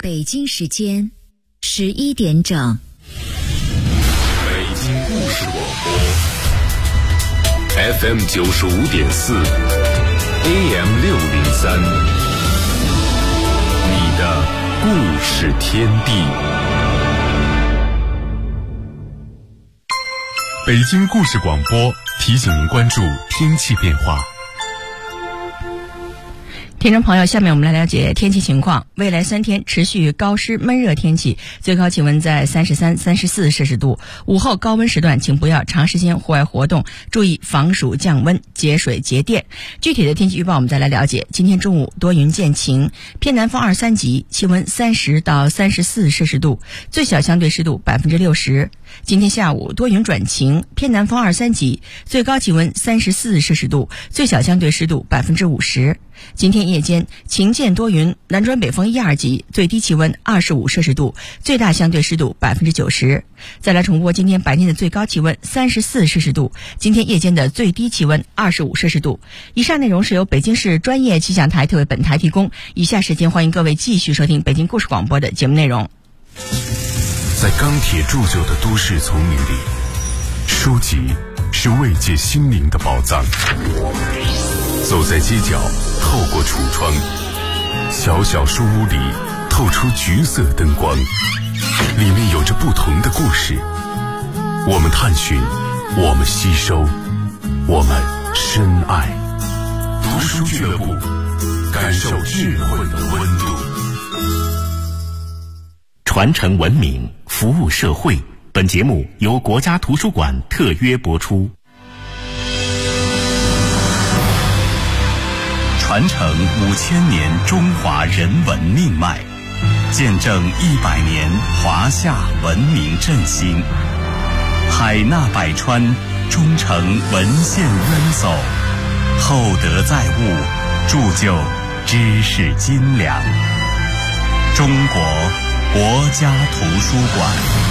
北京时间11点整。 北京故事广播 FM 95.4 AM 603，你的故事天地。北京故事广播提醒您关注天气变化。 听众朋友，下面我们来了解天气情况。未来3天持续高湿闷热天气，最高气温在33、34摄氏度。午后高温时段，请不要长时间户外活动，注意防暑降温、节水节电。具体的天气预报我们再来了解。今天中午多云见晴，偏南风2、3级，气温30到34摄氏度，最小相对湿度60%。今天下午多云转晴，偏南风2、3级，最高气温34摄氏度，最小相对湿度50%。今天夜间晴间多云，南转北风1、2级，最低气温25摄氏度，最大相对湿度90%。再来重播今天白天的最高气温34摄氏度，今天夜间的最低气温25摄氏度。以上内容是由北京市专业气象台特为本台提供。以下时间欢迎各位继续收听北京故事广播的节目内容。 在钢铁铸就的都市丛林里，书籍是慰藉心灵的宝藏。走在街角，透过橱窗，小小书屋里透出橘色灯光，里面有着不同的故事。我们探寻，我们吸收，我们深爱。读书俱乐部，感受智慧的温度。 传承文明，服务社会。本节目由国家图书馆特约播出。传承5000年中华人文命脉，见证100年华夏文明振兴。海纳百川，忠诚文献渊薮，厚德载物，铸就知识斤两。中国国家图书馆。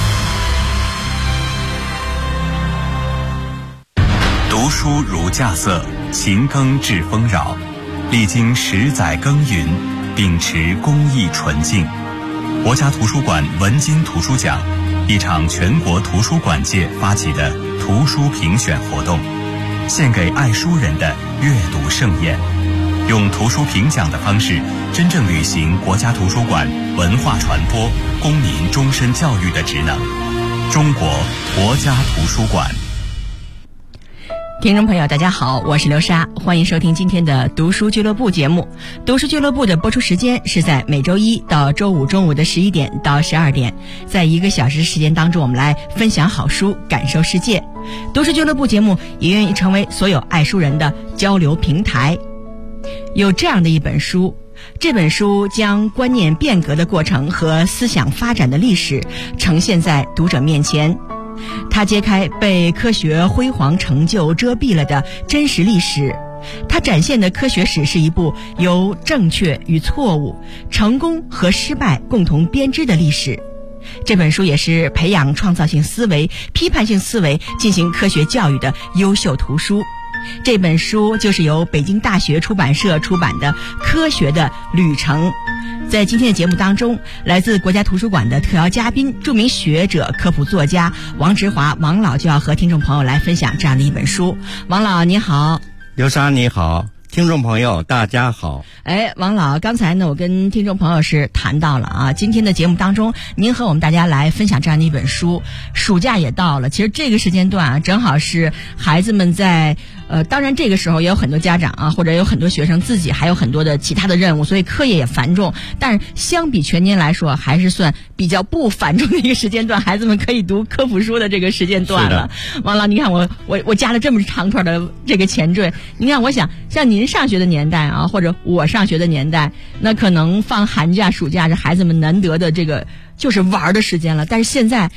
读书如稼穑，勤耕致丰饶。历经10载耕耘，秉持公益纯净，国家图书馆文津图书奖，一场全国图书馆界发起的图书评选活动，献给爱书人的阅读盛宴，用图书评奖的方式，真正履行国家图书馆文化传播、公民终身教育的职能。中国国家图书馆。 听众朋友大家好，我是刘莎，欢迎收听今天的读书俱乐部节目。读书俱乐部的播出时间是在每周一到周五中午的11点到12点，在1个小时时间当中，我们来分享好书，感受世界。读书俱乐部节目也愿意成为所有爱书人的交流平台。有这样的一本书，这本书将观念变革的过程和思想发展的历史呈现在读者面前。它揭开被科学辉煌成就遮蔽了的真实历史，它展现的科学史是一部由正确与错误、成功和失败共同编织的历史。这本书也是培养创造性思维、批判性思维、进行科学教育的优秀图书。这本书就是由北京大学出版社出版的《科学的旅程》。在今天的节目当中，来自国家图书馆的特邀嘉宾、著名学者、科普作家王直华王老就要和听众朋友来分享这样的一本书。王老你好。 刘莎你好，听众朋友大家好。 王老，刚才呢我跟听众朋友是谈到了啊，今天的节目当中您和我们大家来分享这样的一本书。暑假也到了，其实这个时间段啊，正好是孩子们在当然这个时候也有很多家长啊，或者有很多学生自己还有很多的其他的任务，所以课业也繁重，但是相比全年来说还是算比较不繁重的一个时间段，孩子们可以读科普书的这个时间段了。王老，你看我加了这么长串的这个前缀，你看我想像您上学的年代啊，或者我上学的年代，那可能放寒假暑假是孩子们难得的这个就是玩的时间了，但是现在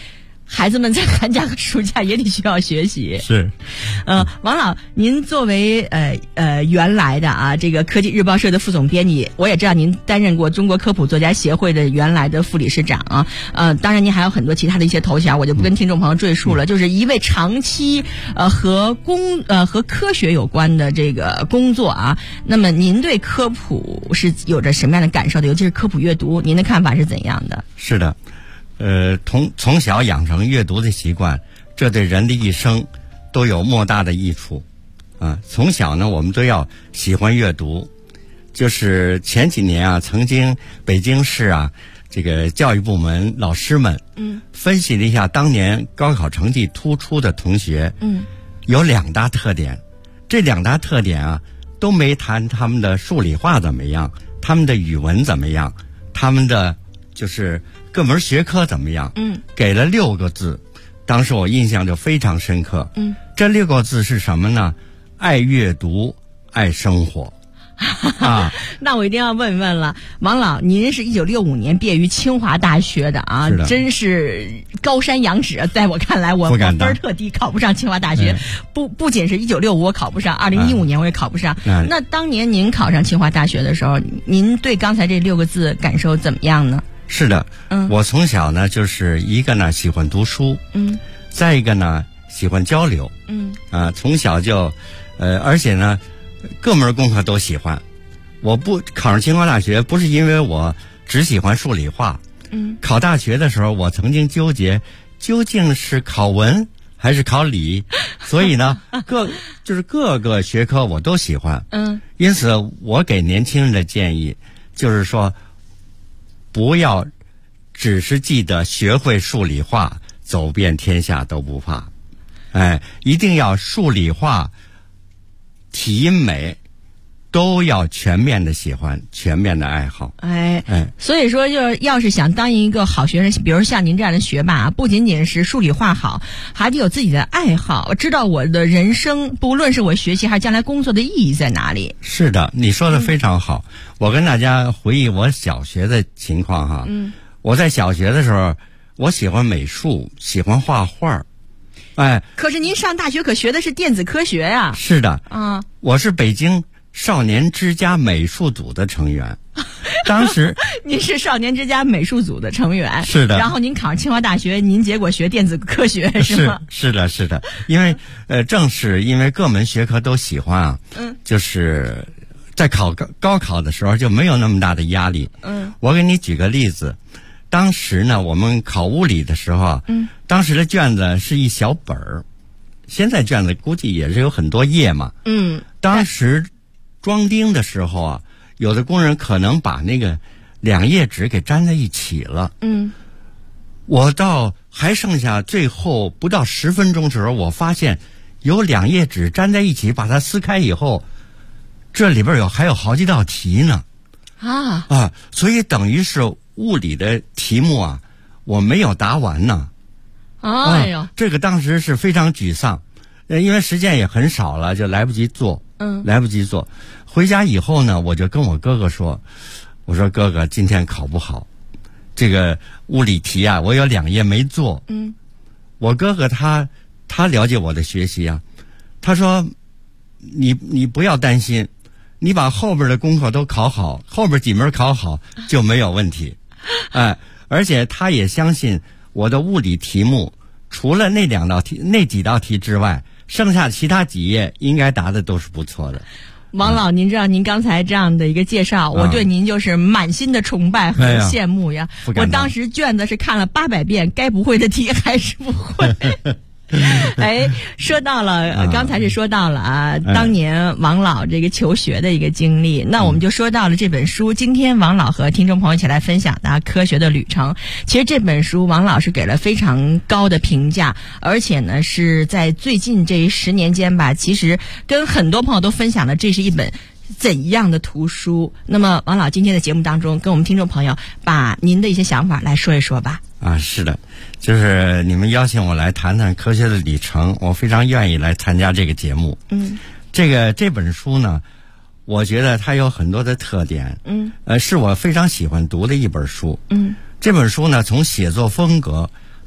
孩子们在寒假和暑假也得需要学习。 是， 王老，您作为原来的这个科技日报社的副总编辑，我也知道您担任过中国科普作家协会的原来的副理事长啊。当然您还有很多其他的一些头衔，我就不跟听众朋友赘述了。就是一位长期和科学有关的这个工作啊。那么您对科普是有着什么样的感受的？尤其是科普阅读，您的看法是怎样的？ 是的。从小养成阅读的习惯，这对人的一生都有莫大的益处啊。从小呢，我们都要喜欢阅读。就是前几年啊，曾经北京市这个教育部门老师们分析了一下当年高考成绩突出的同学有2大特点。这2大特点都没谈他们的数理化怎么样，他们的语文怎么样，他们的就是各门学科怎么样？给了6个字，当时我印象就非常深刻。这6个字是什么呢？爱阅读，爱生活。 那我一定要问问了，王老，您是1965年毕业于清华大学的啊，真是高山仰止。在我看来，我分特低，考不上清华大学。不仅是1965我考不上，2015年我也考不上。那当年您考上清华大学的时候，您对刚才这6个字感受怎么样呢？ 是的，我从小呢就是一个呢喜欢读书，再一个呢喜欢交流，从小就，而且呢各门功课都喜欢。我不考上清华大学，不是因为我只喜欢数理化，考大学的时候我曾经纠结究竟是考文还是考理，所以呢各个学科我都喜欢。因此我给年轻人的建议就是说，不要只是记得学会数理化，走遍天下都不怕。一定要数理化、体音美都要全面的喜欢，全面的爱好。 所以说，就是要是想当一个好学生，比如像您这样的学霸，不仅仅是数理化好，还得有自己的爱好，知道我的人生，不论是我学习还是将来工作的意义在哪里。 是的，你说的非常好。我跟大家回忆我小学的情况我在小学的时候，我喜欢美术，喜欢画画。 可是您上大学可学的是电子科学呀。 是的，我是北京少年之家美术组的成员。当时您是少年之家美术组的成员。 是的。 然后您考上清华大学，您结果学电子科学是吗？ 是的。因为正是因为各门学科都喜欢就是在高考的时候就没有那么大的压力。我给你举个例子，当时呢我们考物理的时候当时的卷子是一小本儿，现在卷子估计也是有很多页嘛。当时装订的时候有的工人可能把那个2页纸给粘在一起了。我到还剩下最后不到10分钟的时候，我发现有2页纸粘在一起，把它撕开以后，这里边还有好几道题呢。所以等于是物理的题目我没有答完呢。这个当时是非常沮丧，因为时间也很少了，就来不及做。回家以后呢，我就跟我哥哥说，我说哥哥，今天考不好，这个物理题我有2页没做。我哥哥他了解我的学习他说你不要担心，你把后边的功课都考好，后边几门考好就没有问题。而且他也相信我的物理题目除了那几道题之外，剩下其他几页应该答的都是不错的。 王老，您知道您刚才这样的一个介绍，我对您就是满心的崇拜和羡慕呀。我当时卷子是看了800遍，该不会的题还是不会。说到了刚才是说到了当年王老这个求学的一个经历，那我们就说到了这本书，今天王老和听众朋友一起来分享的科学的旅程。其实这本书王老师给了非常高的评价，而且呢是在最近这10年间吧，其实跟很多朋友都分享了这是一本怎样的图书。那么王老今天的节目当中跟我们听众朋友把您的一些想法来说一说吧。 是的，就是你们邀请我来谈谈科学的里程，我非常愿意来参加这个节目。这本书呢，我觉得它有很多的特点。是我非常喜欢读的一本书。这本书呢，从写作风格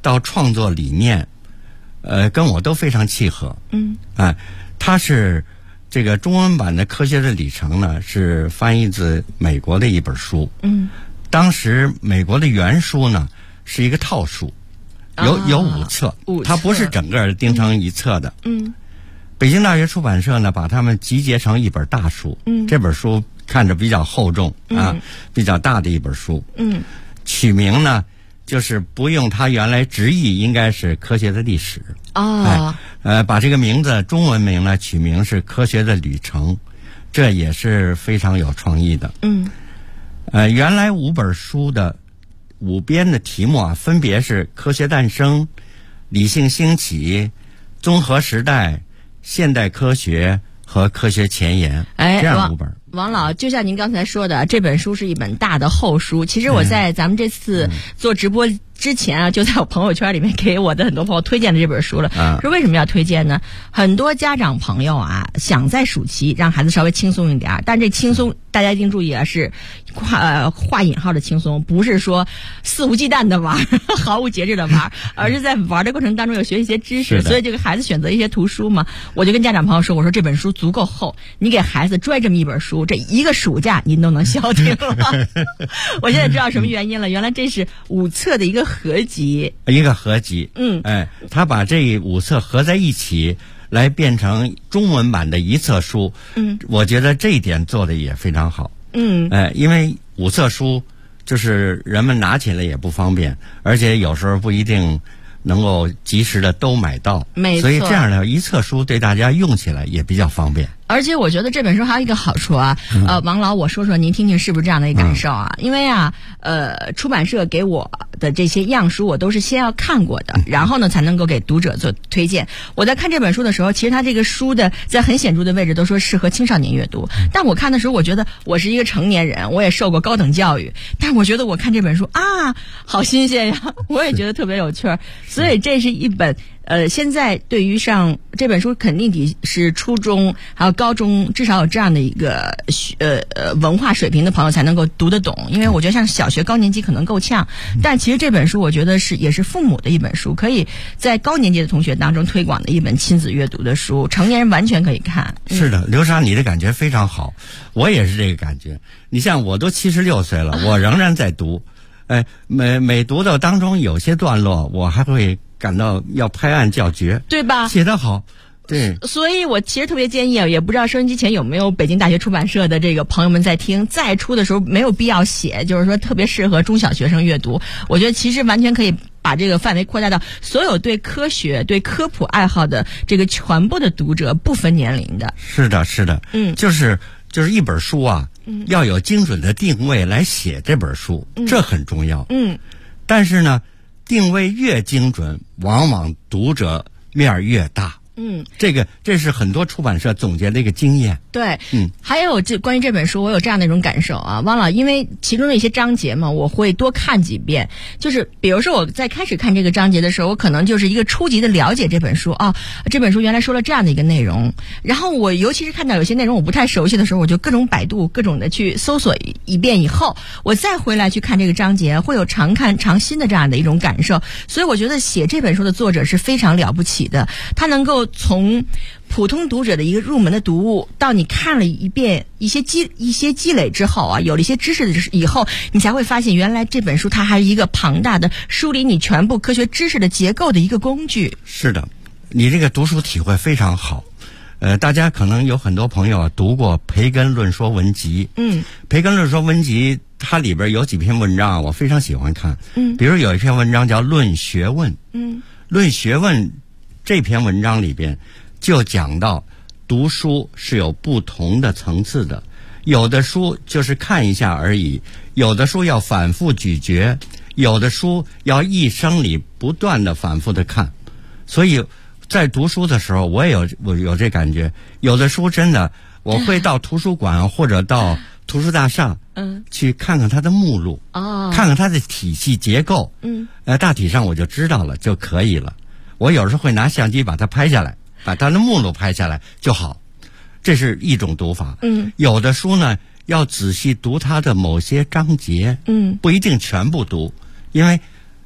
到创作理念，跟我都非常契合。它是这个中文版的《科学的里程》呢，是翻译自美国的一本书。当时美国的原书呢是一个套书，有5册，它不是整个钉成一册的。北京大学出版社呢把它们集结成一本大书。这本书看着比较厚重比较大的一本书。取名呢就是不用它原来直译，应该是科学的历史。把这个名字中文名呢取名是科学的旅程，这也是非常有创意的。原来5本书的5编的题目啊，分别是科学诞生、理性兴起、综合时代、现代科学和科学前沿，这样5本。 王老，就像您刚才说的，这本书是一本大的厚书。其实我在咱们这次做直播之前啊，就在我朋友圈里面给我的很多朋友推荐了这本书了。说为什么要推荐呢？很多家长朋友啊，想在暑期让孩子稍微轻松一点，但这轻松大家一定注意啊，是画引号的轻松，不是说肆无忌惮的玩，毫无节制的玩，而是在玩的过程当中有学一些知识。所以就给孩子选择一些图书嘛。我就跟家长朋友说，我说这本书足够厚，你给孩子拽这么一本书，这一个暑假您都能消停了。我现在知道什么原因了，原来这是5册的一个合集。他把这5册合在一起来变成中文版的1册书。我觉得这一点做的也非常好。因为5册书就是人们拿起来也不方便，而且有时候不一定能够及时的都买到。没错，所以这样的1册书对大家用起来也比较方便。 而且我觉得这本书还有一个好处啊，王老，我说说您听听是不是这样的一个感受啊？因为啊，出版社给我的这些样书我都是先要看过的，然后呢才能够给读者做推荐。我在看这本书的时候，其实它这个书的在很显著的位置都说适合青少年阅读，但我看的时候，我觉得我是一个成年人，我也受过高等教育，但我觉得我看这本书啊，好新鲜呀，我也觉得特别有趣儿。所以这是一本现在对于上这本书肯定得是初中还有高中至少有这样的一个文化水平的朋友才能够读得懂，因为我觉得像小学高年级可能够呛，但其实这本书我觉得也是父母的一本书，可以在高年级的同学当中推广的一本亲子阅读的书，成年人完全可以看。 是的，刘莎，你的感觉非常好，我也是这个感觉。你像我都76岁了，我仍然在读，每读到当中有些段落，我还会感到要拍案叫绝，对吧？写得好。对， 所以我其实特别建议啊，也不知道收音机前有没有北京大学出版社的这个朋友们在听，再出的时候没有必要写，就是说特别适合中小学生阅读。我觉得其实完全可以把这个范围扩大到所有对科学、对科普爱好的这个全部的读者，不分年龄的。 是的，是的，就是一本书啊，要有精准的定位来写这本书，这很重要。但是呢，定位越精准，往往读者面越大。这是很多出版社总结的一个经验。 对，还有关于这本书，我有这样的一种感受啊，汪老，因为其中的一些章节嘛，我会多看几遍。就是比如说我在开始看这个章节的时候，我可能就是一个初级的了解这本书啊，这本书原来说了这样的一个内容。然后我尤其是看到有些内容我不太熟悉的时候，我就各种百度，各种的去搜索一遍以后，我再回来去看这个章节，会有常看常新的这样的一种感受。所以我觉得写这本书的作者是非常了不起的，他能够从普通读者的一个入门的读物，到你看了一遍一些积累之后啊，有了一些知识的以后，你才会发现原来这本书它还是一个庞大的梳理你全部科学知识的结构的一个工具。 是的，你这个读书体会非常好。大家可能有很多朋友读过《培根论说文集》。培根论说文集它里边有几篇文章我非常喜欢看。比如有一篇文章叫《论学问》。论学问这篇文章里边就讲到读书是有不同的层次的，有的书就是看一下而已，有的书要反复咀嚼，有的书要一生里不断的反复的看。所以在读书的时候我有这感觉，有的书真的我会到图书馆或者到图书大厦去看看它的目录，看看它的体系结构，大体上我就知道了就可以了。我有时候会拿相机把它拍下来，把它的目录拍下来就好，这是一种读法。有的书呢要仔细读它的某些章节，不一定全部读，因为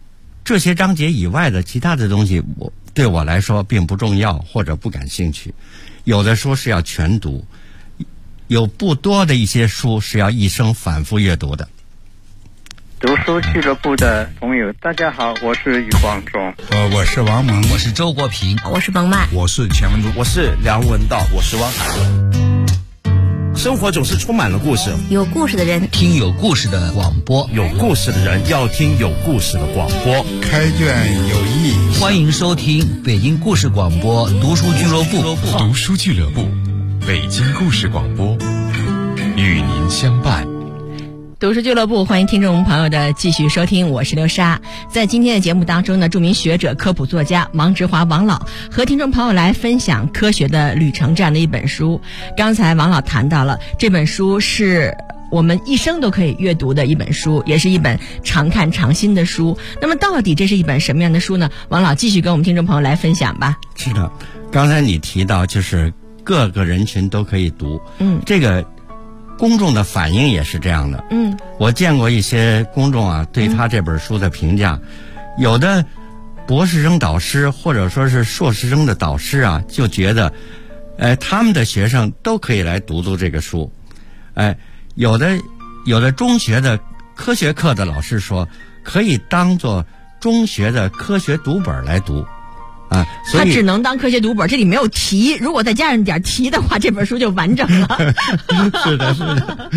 这些章节以外的其他的东西，对我来说并不重要或者不感兴趣。有的书是要全读，有不多的一些书是要一生反复阅读的。 读书俱乐部的朋友，大家好，我是余光中。 我是王蒙， 我是周国平， 我是冯曼， 我是钱文珠， 我是梁文道，我是汪涵。生活总是充满了故事， 有故事的人听有故事的广播， 有故事的人要听有故事的广播。 开卷有益， 欢迎收听北京故事广播读书俱乐部。 读书俱乐部，北京故事广播，与您相伴。 读书俱乐部，欢迎听众朋友的继续收听，我是刘莎。在今天的节目当中呢，著名学者、科普作家王直华王老和听众朋友来分享《科学的旅程》这样的一本书。刚才王老谈到了这本书是我们一生都可以阅读的一本书，也是一本常看常新的书。那么到底这是一本什么样的书呢？王老继续跟我们听众朋友来分享吧。 是的，刚才你提到就是各个人群都可以读，这个公众的反应也是这样的。我见过一些公众啊对他这本书的评价，有的博士生导师或者说是硕士生的导师啊，就觉得他们的学生都可以来读读这个书。有的中学的科学课的老师说可以当做中学的科学读本来读啊，所以它只能当科学读本，这里没有题，如果再加上点题的话，这本书就完整了。 是的，是的。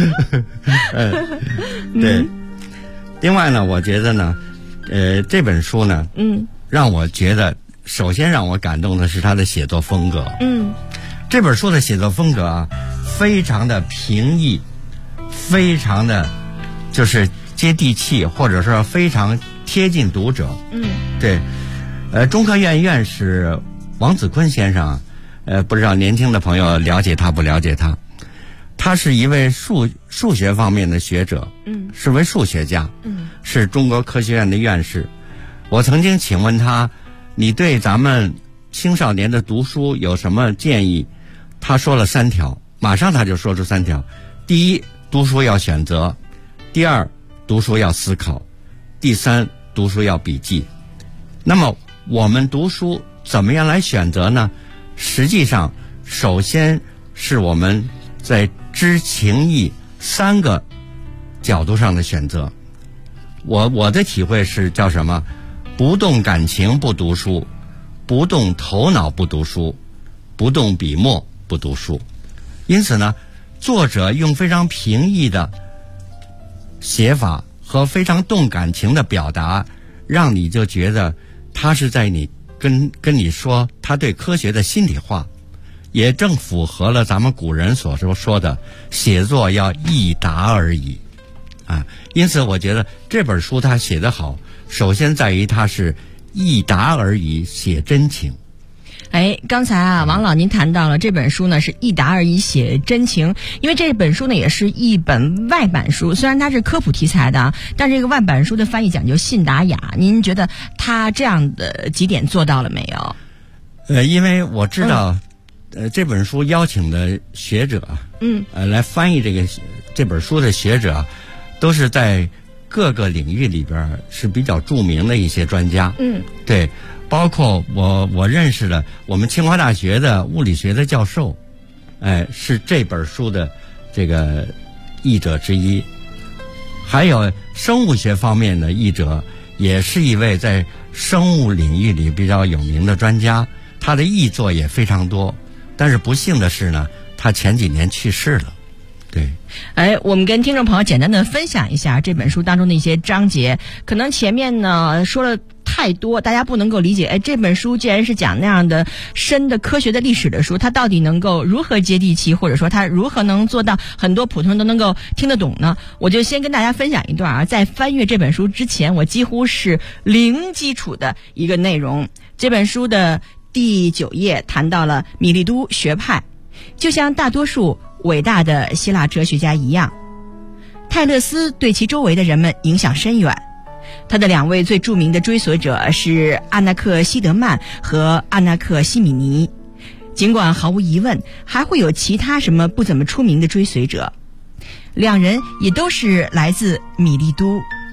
对。另外呢，我觉得呢，这本书呢，让我觉得，首先让我感动的是他的写作风格。这本书的写作风格啊，非常的平易，非常的就是接地气，或者说非常贴近读者。对。中科院院士王子坤先生，不知道年轻的朋友了解他不了解他？他是一位数学方面的学者，是位数学家，是中国科学院的院士。我曾经请问他，你对咱们青少年的读书有什么建议？他说了3条，马上他就说出3条。第一，读书要选择；第二，读书要思考；第三，读书要笔记。那么我们读书怎么样来选择呢？实际上，首先是我们在知情意3个角度上的选择。我的体会是叫什么？不动感情不读书，不动头脑不读书，不动笔墨不读书。因此呢，作者用非常平易的写法和非常动感情的表达，让你就觉得他是在跟你说他对科学的心里话，也正符合了咱们古人所说的写作要易达而已啊。因此我觉得这本书他写得好，首先在于他是易达而已，写真情。 刚才啊，王老您谈到了这本书呢是易达而已，写真情。因为这本书呢也是一本外版书，虽然它是科普题材的，但这个外版书的翻译讲究信达雅。您觉得他这样的几点做到了没有？ 因为我知道，这本书邀请的学者，来翻译这本书的学者，都是在各个领域里边是比较著名的一些专家。对。包括我认识的我们清华大学的物理学的教授，是这本书的这个译者之一。还有生物学方面的译者，也是一位在生物领域里比较有名的专家，他的译作也非常多。但是不幸的是呢，他前几年去世了。对。 我们跟听众朋友简单的分享一下这本书当中的一些章节。可能前面呢说了太多，大家不能够理解，这本书既然是讲那样的深的科学的历史的书，它到底能够如何接地气，或者说它如何能做到很多普通人都能够听得懂呢？我就先跟大家分享一段啊，在翻阅这本书之前，我几乎是零基础的一个内容。这本书的第9页谈到了米利都学派，就像大多数伟大的希腊哲学家一样，泰勒斯对其周围的人们影响深远。他的2位最著名的追随者是阿纳克西德曼和阿纳克西米尼，尽管毫无疑问还会有其他什么不怎么出名的追随者，2人也都是来自米利都。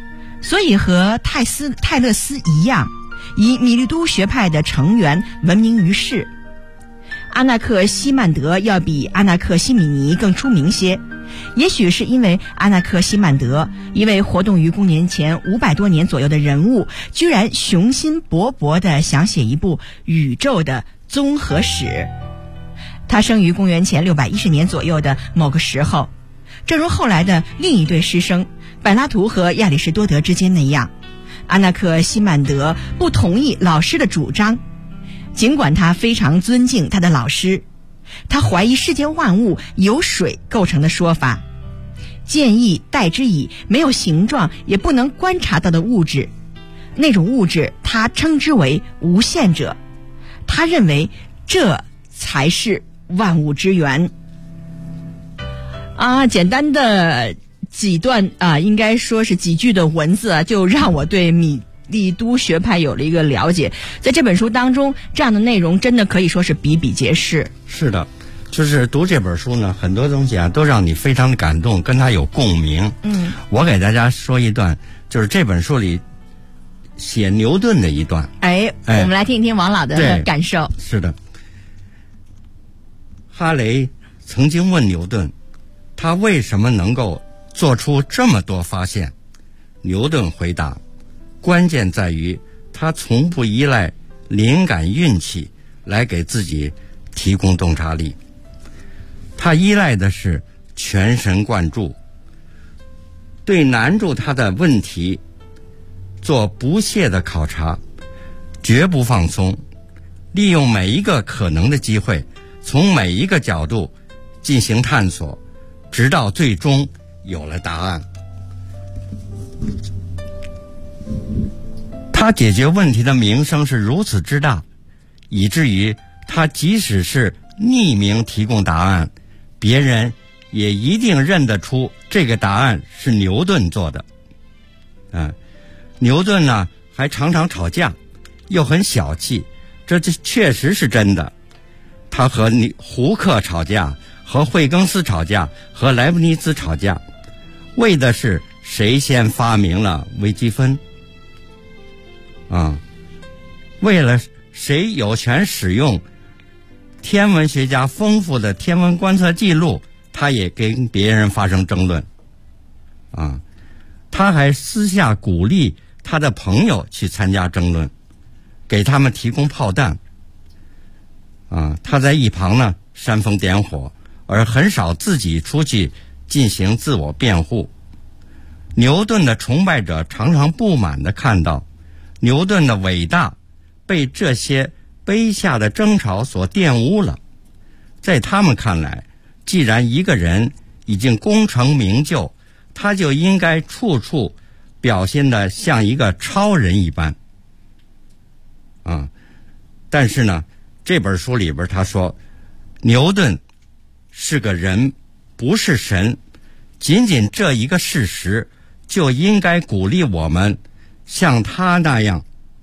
所以和泰勒斯一样，以米利都学派的成员闻名于世。阿纳克西曼德要比阿纳克西米尼更出名些，也许是因为阿纳克西曼德，一位活动于公元前500多年左右的人物，居然雄心勃勃地想写一部宇宙的综合史。他生于公元前610年左右的某个时候，正如后来的另一对师生柏拉图和亚里士多德之间那样，阿纳克西曼德不同意老师的主张。尽管他非常尊敬他的老师，他怀疑世间万物由水构成的说法，建议代之以没有形状也不能观察到的物质，那种物质他称之为无限者，他认为这才是万物之源。简单的几段应该说是几句的文字就让我对米利都学派有了一个了解。在这本书当中，这样的内容真的可以说是比比皆是。 是的，就是读这本书呢，很多东西都让你非常的感动，跟它有共鸣。我给大家说一段，就是这本书里写牛顿的一段。 我们来听一听王老的感受。 是的，哈雷曾经问牛顿，他为什么能够做出这么多发现？牛顿回答，关键在于他从不依赖灵感运气来给自己提供洞察力，他依赖的是全神贯注，对难住他的问题做不懈的考察，绝不放松，利用每一个可能的机会，从每一个角度进行探索，直到最终有了答案。他解决问题的名声是如此之大，以至于他即使是匿名提供答案，别人也一定认得出这个答案是牛顿做的。牛顿呢还常常吵架，又很小气，这确实是真的。他和胡克吵架，和惠更斯吵架，和莱布尼兹吵架，为的是谁先发明了微积分。为了谁有权使用天文学家丰富的天文观测记录，他也跟别人发生争论。他还私下鼓励他的朋友去参加争论，给他们提供炮弹。他在一旁呢煽风点火，而很少自己出去进行自我辩护。牛顿的崇拜者常常不满地看到牛顿的伟大被这些卑下的争吵所玷污了。在他们看来，既然一个人已经功成名就，他就应该处处表现得像一个超人一般。但是呢，这本书里边他说，牛顿是个人，不是神，仅仅这一个事实就应该鼓励我们像他那样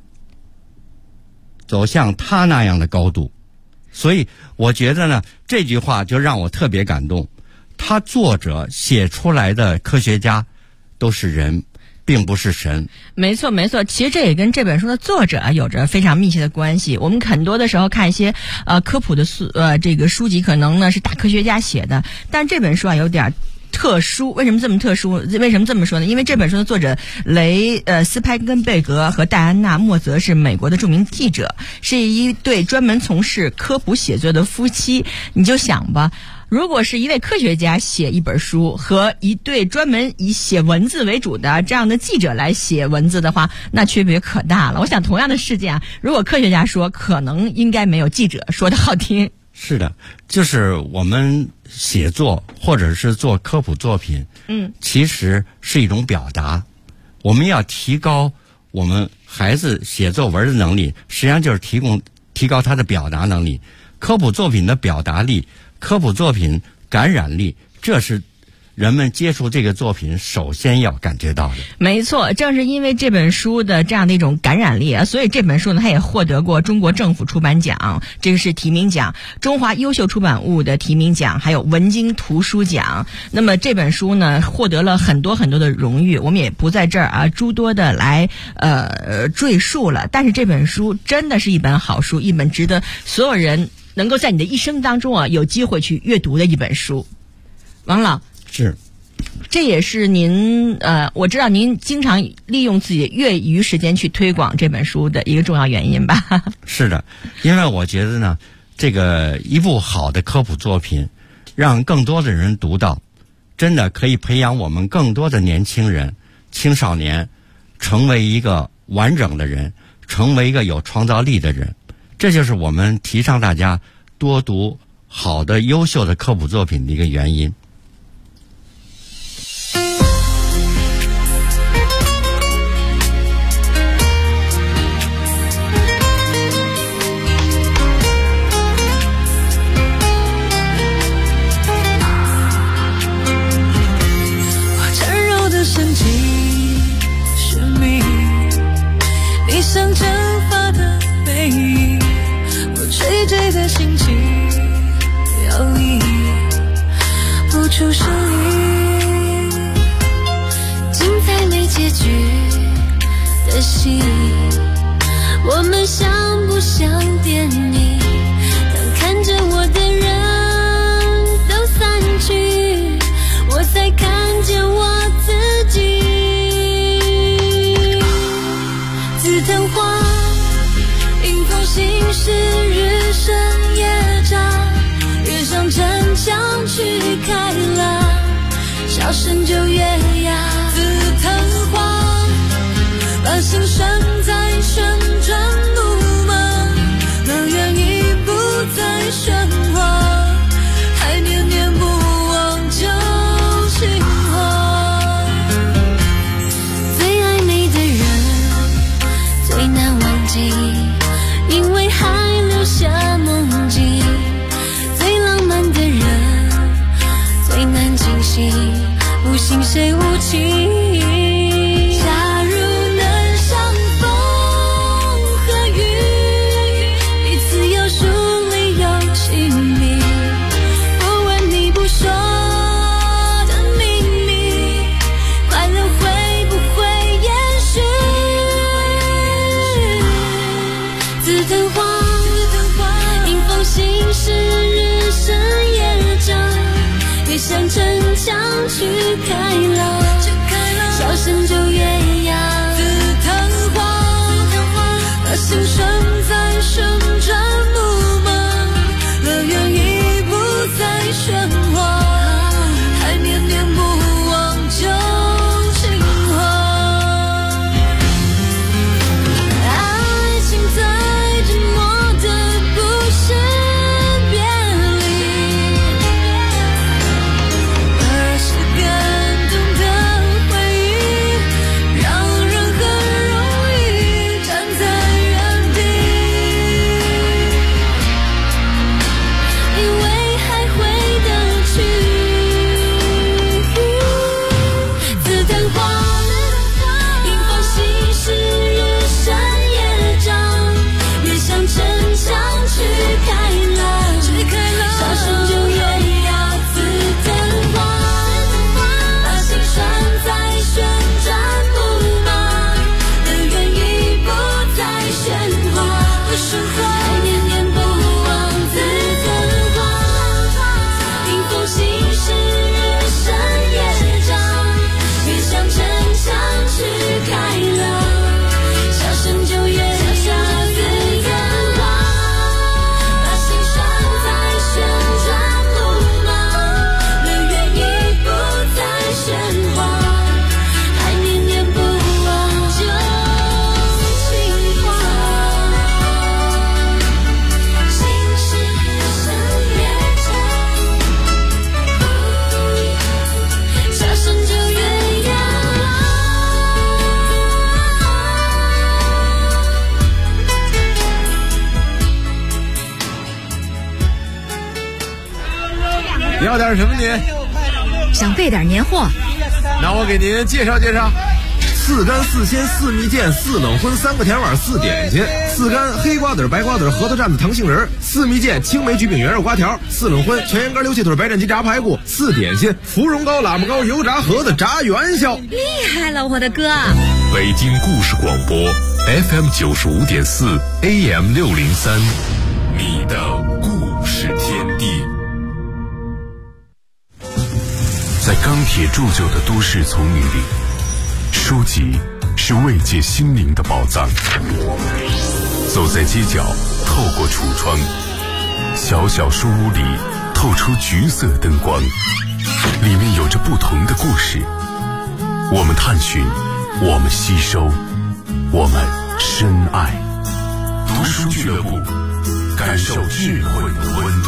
走向他那样的高度。所以我觉得呢，这句话就让我特别感动。他作者写出来的科学家都是人，并不是神。 没错没错，其实这也跟这本书的作者有着非常密切的关系。我们很多的时候看一些科普的这个书籍，可能呢是大科学家写的，但这本书有点特殊。为什么这么特殊？为什么这么说呢？因为这本书的作者斯派根贝格和戴安娜莫泽是美国的著名记者，是一对专门从事科普写作的夫妻。你就想吧，如果是一位科学家写一本书，和一对专门以写文字为主的这样的记者来写文字的话，那区别可大了。我想同样的事件如果科学家说，可能应该没有记者说的好听。 是的，就是我们写作或者是做科普作品，其实是一种表达。我们要提高我们孩子写作文的能力，实际上就是提高他的表达能力。科普作品的表达力，科普作品感染力，这是人们接触这个作品首先要感觉到的。 没错，正是因为这本书的这样的一种感染力啊，所以这本书呢，它也获得过中国政府出版奖，这个是提名奖，中华优秀出版物的提名奖，还有文津图书奖。那么这本书呢，获得了很多很多的荣誉，我们也不在这儿诸多的来赘述了。但是这本书真的是一本好书，一本值得所有人能够在你的一生当中有机会去阅读的一本书。王老是， 这也是您我知道您经常利用自己的业余时间去推广这本书的一个重要原因吧？ 是的，因为我觉得呢，这个一部好的科普作品，让更多的人读到，真的可以培养我们更多的年轻人、青少年，成为一个完整的人，成为一个有创造力的人。这就是我们提倡大家多读好的、优秀的科普作品的一个原因。 像蒸发的背影，我垂坠的心情摇曳不出声音，精彩没结局的戏，我们像不像电影？当看着我的人都散去，我才看见我自己。紫藤花迎风行驶，日升夜长，跃上城墙去开朗，笑声就越哑。紫藤花把心拴在旋转木马，乐园已不再喧哗，还念念不忘旧情话。最爱你的人最难忘记，因为还留下梦境。最浪漫的人最难惊醒，不信谁无情。假如能相逢和雨，彼此有疏离有亲密，不问你不说的秘密，快乐会不会延续？紫藤花迎风行驶，日升夜长，越向城墙去开朗，笑声就越哑。紫藤花把心拴在旋转木马，乐园已不再喧哗，还念念不忘旧情话。爱情最寂寞的不是别离，而是感动的回忆，让人很容易站在原地，以为还回得去。紫藤花迎风行驶，日升夜长，越向城墙去开朗，笑声就越哑。紫藤花把心拴在旋转木马，乐园已不再喧哗，还念念不忘。紫藤花迎风行驶，日升夜长，越向城墙去开朗，笑声就越哑。紫藤花把心拴在旋转木马，乐园已不再喧哗，还念念不忘旧情话。心事深夜长，笑声就越哑。 要点什么你？ 想备点年货。 那我给您介绍介绍：4干4鲜4蜜饯4冷荤3个甜碗4点心，4干黑瓜子白瓜子核桃蘸子糖杏仁，4蜜饯青梅焗饼圆肉瓜条，4冷荤全羊肝溜气腿白斩鸡炸排骨，4点心芙蓉糕喇嘛糕油炸盒子炸元宵。 厉害了，我的哥！ 北京故事广播 FM 95.4 AM 603，你的故事天地。在钢铁铸就的都市丛林里，书籍是慰藉心灵的宝藏。走在街角，透过橱窗，小小书屋里透出橘色灯光，里面有着不同的故事。我们探寻，我们吸收，我们深爱。读书俱乐部，感受智慧的温度。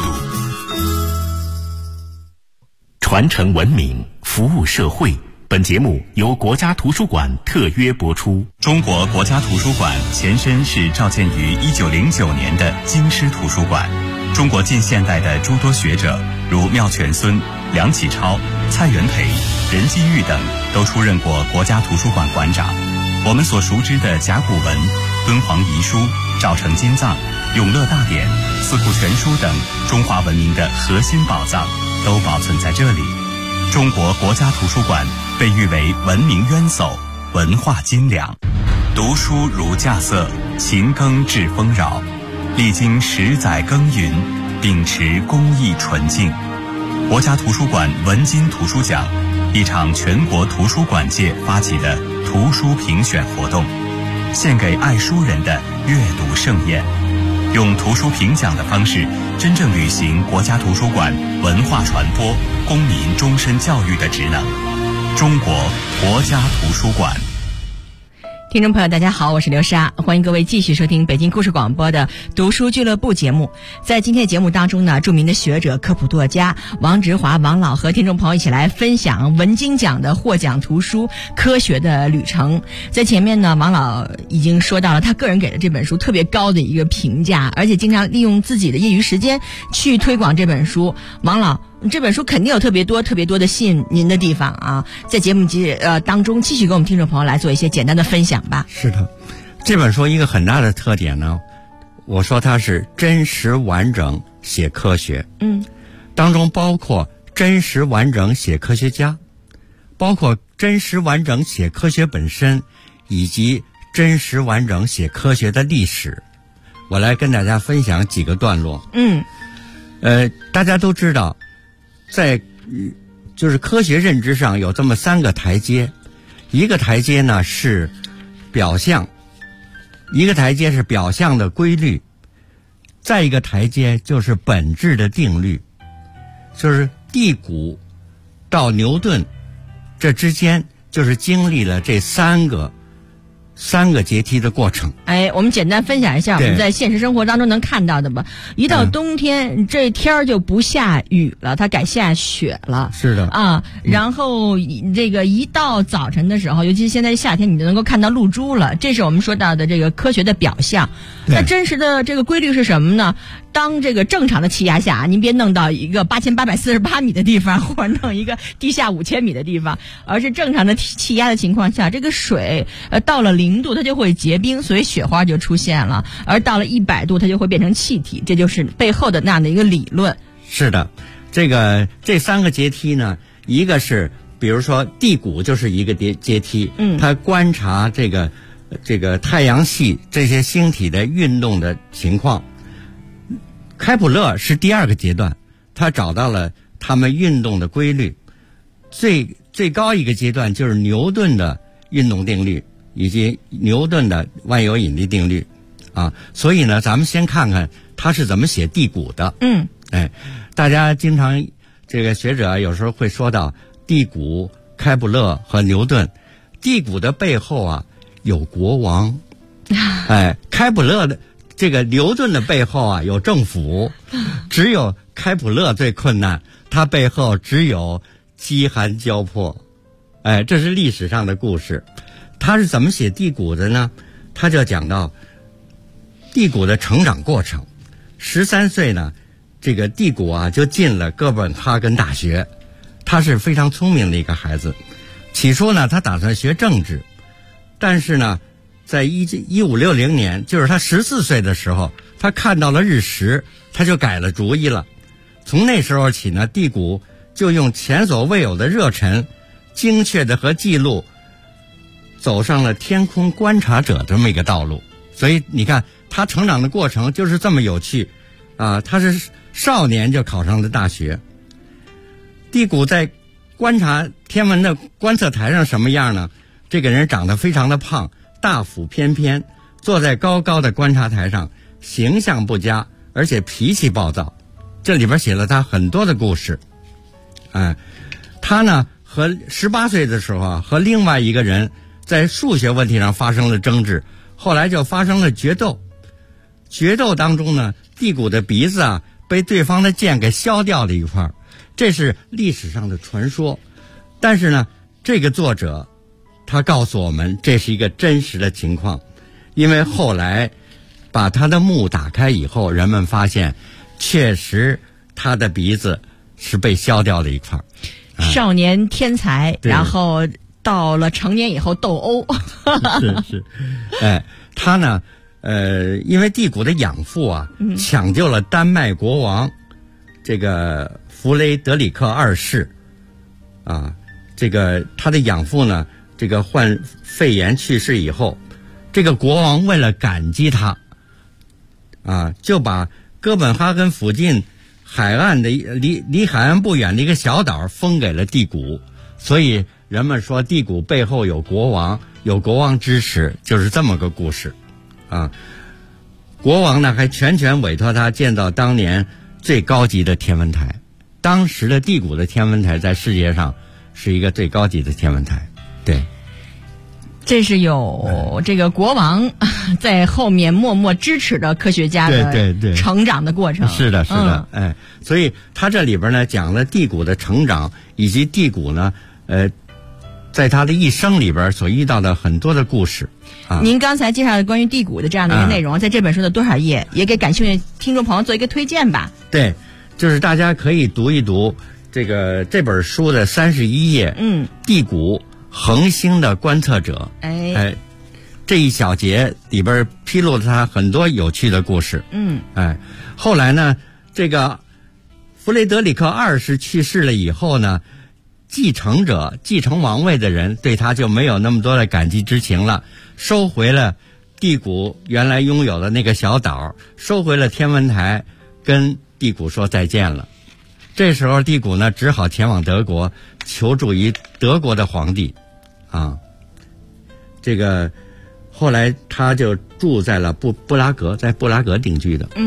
传承文明，服务社会。本节目由国家图书馆特约播出。中国国家图书馆前身是召建于1909年的京师图书馆。中国近现代的诸多学者，如妙泉孙、梁启超、蔡元培、任继玉等，都出任过国家图书馆馆长。我们所熟知的甲骨文、敦煌遗书、赵城金藏、永乐大典、四库全书等中华文明的核心宝藏，都保存在这里。中国国家图书馆被誉为文明渊薮、文化金粮。读书如稼穑，勤耕致丰饶。历经10载耕耘，秉持公益纯净。国家图书馆文津图书奖，一场全国图书馆界发起的图书评选活动，献给爱书人的阅读盛宴。用图书评奖的方式，真正履行国家图书馆文化传播、公民终身教育的职能。中国国家图书馆。 听众朋友大家好，我是刘莎，欢迎各位继续收听北京故事广播的读书俱乐部节目。在今天的节目当中呢，著名的学者、科普作家王直华王老和听众朋友一起来分享文津奖的获奖图书《科学的旅程》。在前面呢，王老已经说到了他个人给的这本书特别高的一个评价，而且经常利用自己的业余时间去推广这本书。王老，这本书肯定有特别多的吸引您的地方啊，在节目当中继续跟我们听众朋友来做一些简单的分享吧。 是的，这本书一个很大的特点呢，我说它是真实完整写科学。当中包括真实完整写科学家，包括真实完整写科学本身，以及真实完整写科学的历史。我来跟大家分享几个段落。大家都知道，在就是科学认知上有这么3个台阶，一个台阶呢是表象，一个台阶是表象的规律，再一个台阶就是本质的定律。就是地谷到牛顿这之间，就是经历了这三个阶梯的过程。 我们简单分享一下我们在现实生活当中能看到的吧。一到冬天，这天儿就不下雨了，它改下雪了。 是的啊，然后这个一到早晨的时候，尤其是现在夏天，你就能够看到露珠了。这是我们说到的这个科学的表象。那真实的这个规律是什么呢？当这个正常的气压下，您别弄到一个8848米的地方，或者弄一个地下5000米的地方，而是正常的气压的情况下，这个水到了0度它就会结冰，所以雪花就出现了，而到了100度它就会变成气体，这就是背后的那样的一个理论。 是的，这3个阶梯呢，一个是比如说地谷就是一个阶梯，它观察这个太阳系这些星体的运动的情况。开普勒是第2个阶段，他找到了它们运动的规律。最高一个阶段就是牛顿的运动定律以及牛顿的万有引力定律啊。所以呢，咱们先看看他是怎么写地谷的。大家经常这个学者有时候会说到地谷、开普勒和牛顿。地谷的背后啊有国王，开普勒的这个牛顿的背后啊有政府，只有开普勒最困难，他背后只有饥寒交迫。这是历史上的故事。他是怎么写地谷的呢？他就讲到地谷的成长过程。13岁呢，这个地谷啊就进了哥本哈根大学， 他是非常聪明的一个孩子。起初呢，他打算学政治，但是呢，在1560年，就是他14岁的时候，他看到了日食，他就改了主意了。从那时候起呢，第谷就用前所未有的热忱，精确的和记录，走上了天空观察者这么一个道路。所以你看，他成长的过程就是这么有趣啊！他是少年就考上了大学。第谷在观察天文的观测台上什么样呢？这个人长得非常的胖，大腹翩翩，坐在高高的观察台上，形象不佳，而且脾气暴躁。这里边写了他很多的故事。他呢和18岁的时候啊，和另外一个人在数学问题上发生了争执，后来就发生了决斗。决斗当中呢，第谷的鼻子啊被对方的剑给削掉了一块，这是历史上的传说。但是呢，这个作者他告诉我们这是一个真实的情况，因为后来把他的墓打开以后，人们发现确实他的鼻子是被削掉了一块。 少年天才，然后到了成年以后斗殴。 是，他呢，因为第谷的养父啊，抢救了丹麦国王这个弗雷德里克2世，这个他的养父呢，这个患肺炎去世以后，这个国王为了感激他，就把哥本哈根附近海岸的离海岸不远的一个小岛封给了第谷，所以人们说第谷背后有国王，有国王支持，就是这么个故事国王呢还全权委托他建造当年最高级的天文台。当时的第谷的天文台在世界上是一个最高级的天文台。对， 这是有这个国王在后面默默支持的科学家的成长的过程。 是的，所以他这里边呢讲了第谷的成长，以及第谷呢在他的一生里边所遇到的很多的故事。 您刚才介绍的关于第谷的这样的一个内容，在这本书的多少页，也给感兴趣听众朋友做一个推荐吧。 对，就是大家可以读一读这本书的31页，第谷恒星的观测者。这一小节里边披露了他很多有趣的故事。后来呢，这个弗雷德里克2世去世了以后呢，继承王位的人对他就没有那么多的感激之情了，收回了第谷原来拥有的那个小岛，收回了天文台，跟第谷说再见了。这时候第谷呢只好前往德国，求助于德国的皇帝这个后来他就住在了布拉格，在布拉格定居的。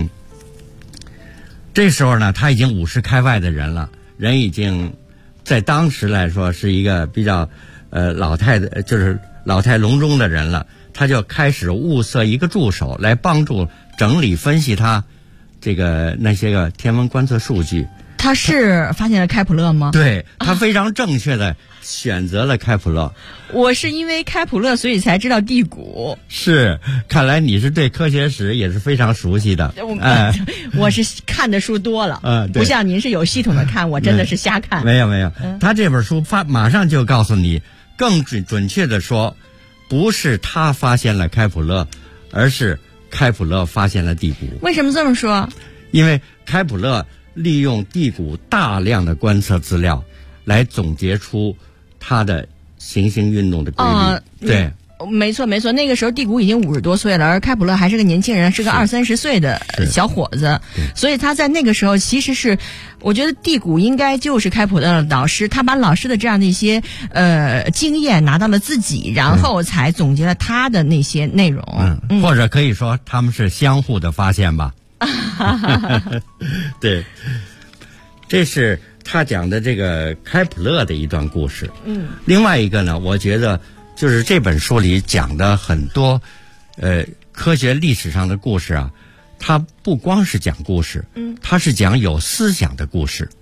这时候呢他已经50开外的人了，人已经在当时来说是一个比较老态龙钟的人了。他就开始物色一个助手来帮助整理分析他那些个天文观测数据。 他是发现了开普勒吗？ 对，他非常正确的选择了开普勒。 我是因为开普勒所以才知道第谷。 是，看来你是对科学史也是非常熟悉的。 我是看的书多了，不像您是有系统的看，我真的是瞎看。 没有，他这本书马上就告诉你，更准确的说，不是他发现了开普勒，而是开普勒发现了第谷。 为什么这么说？ 因为开普勒利用第谷大量的观测资料来总结出它的行星运动的规律。对， 没错，那个时候第谷已经50多岁了，而开普勒还是个年轻人，是个20-30岁的小伙子，所以他在那个时候其实是，我觉得第谷应该就是开普勒的导师，他把老师的这样的一些经验拿到了自己，然后才总结了他的那些内容。 或者可以说他们是相互的发现吧。对，这是他讲的这个开普勒的一段故事。另外一个呢，我觉得就是这本书里讲的很多科学历史上的故事啊，它不光是讲故事，它是讲有思想的故事。